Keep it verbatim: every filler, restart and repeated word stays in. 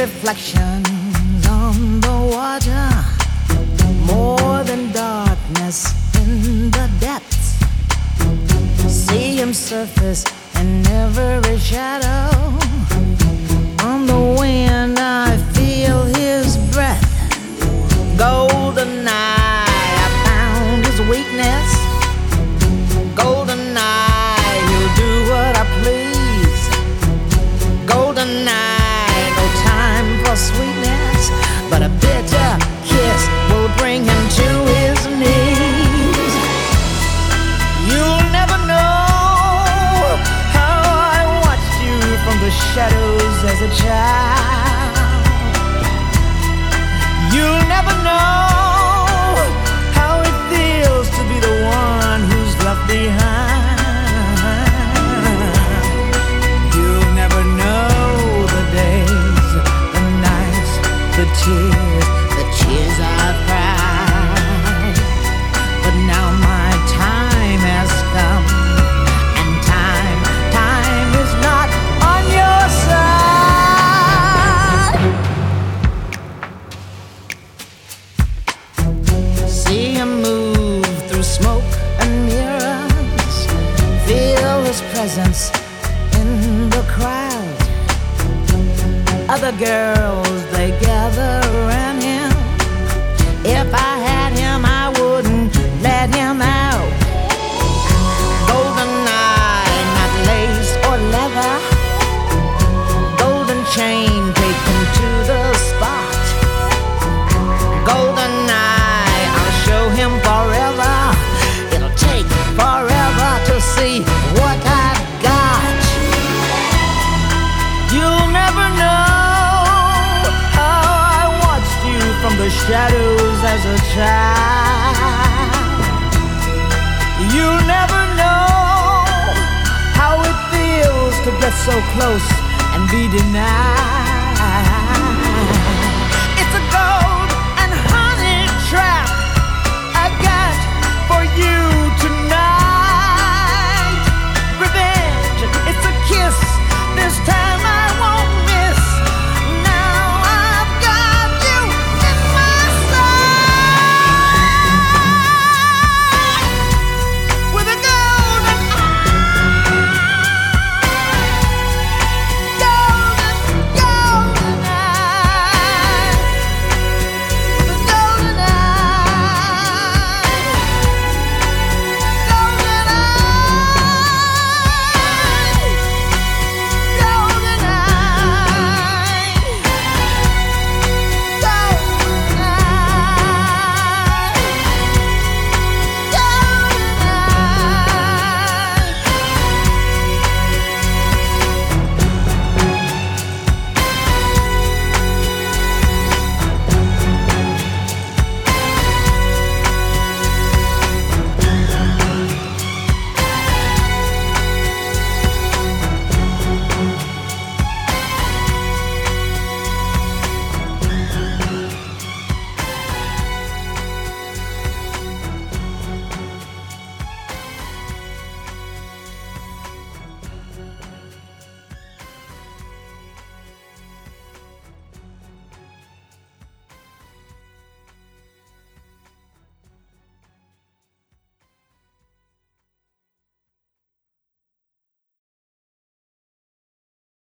reflections on the water, more than darkness in the depths. See him surface in every shadow. On the wind I feel his breath. Golden eye, I found his weakness. Golden eye, he'll do what I please. Golden eye, no time for sweetness, but a bitter kiss will bring him to his knees. You'll never know how I watched you from the shadows as a child. You'll never know how it feels to be the one who's left behind. You'll never know the days, the nights, the tears, the tears I've cried. But now my time has come, and time, time is not on your side. See him move through smoke and mirrors, feel his presence in the crowd. Other girls, they gather around him. If I had him, I wouldn't let him out. Golden eye, not lace or leather. Golden chain, take him to the spot. Golden eye, I'll show him forever. It'll take forever to see what I've got. You'll never know how I watched you from the shadows as a child. You'll never know how it feels to get so close and be denied.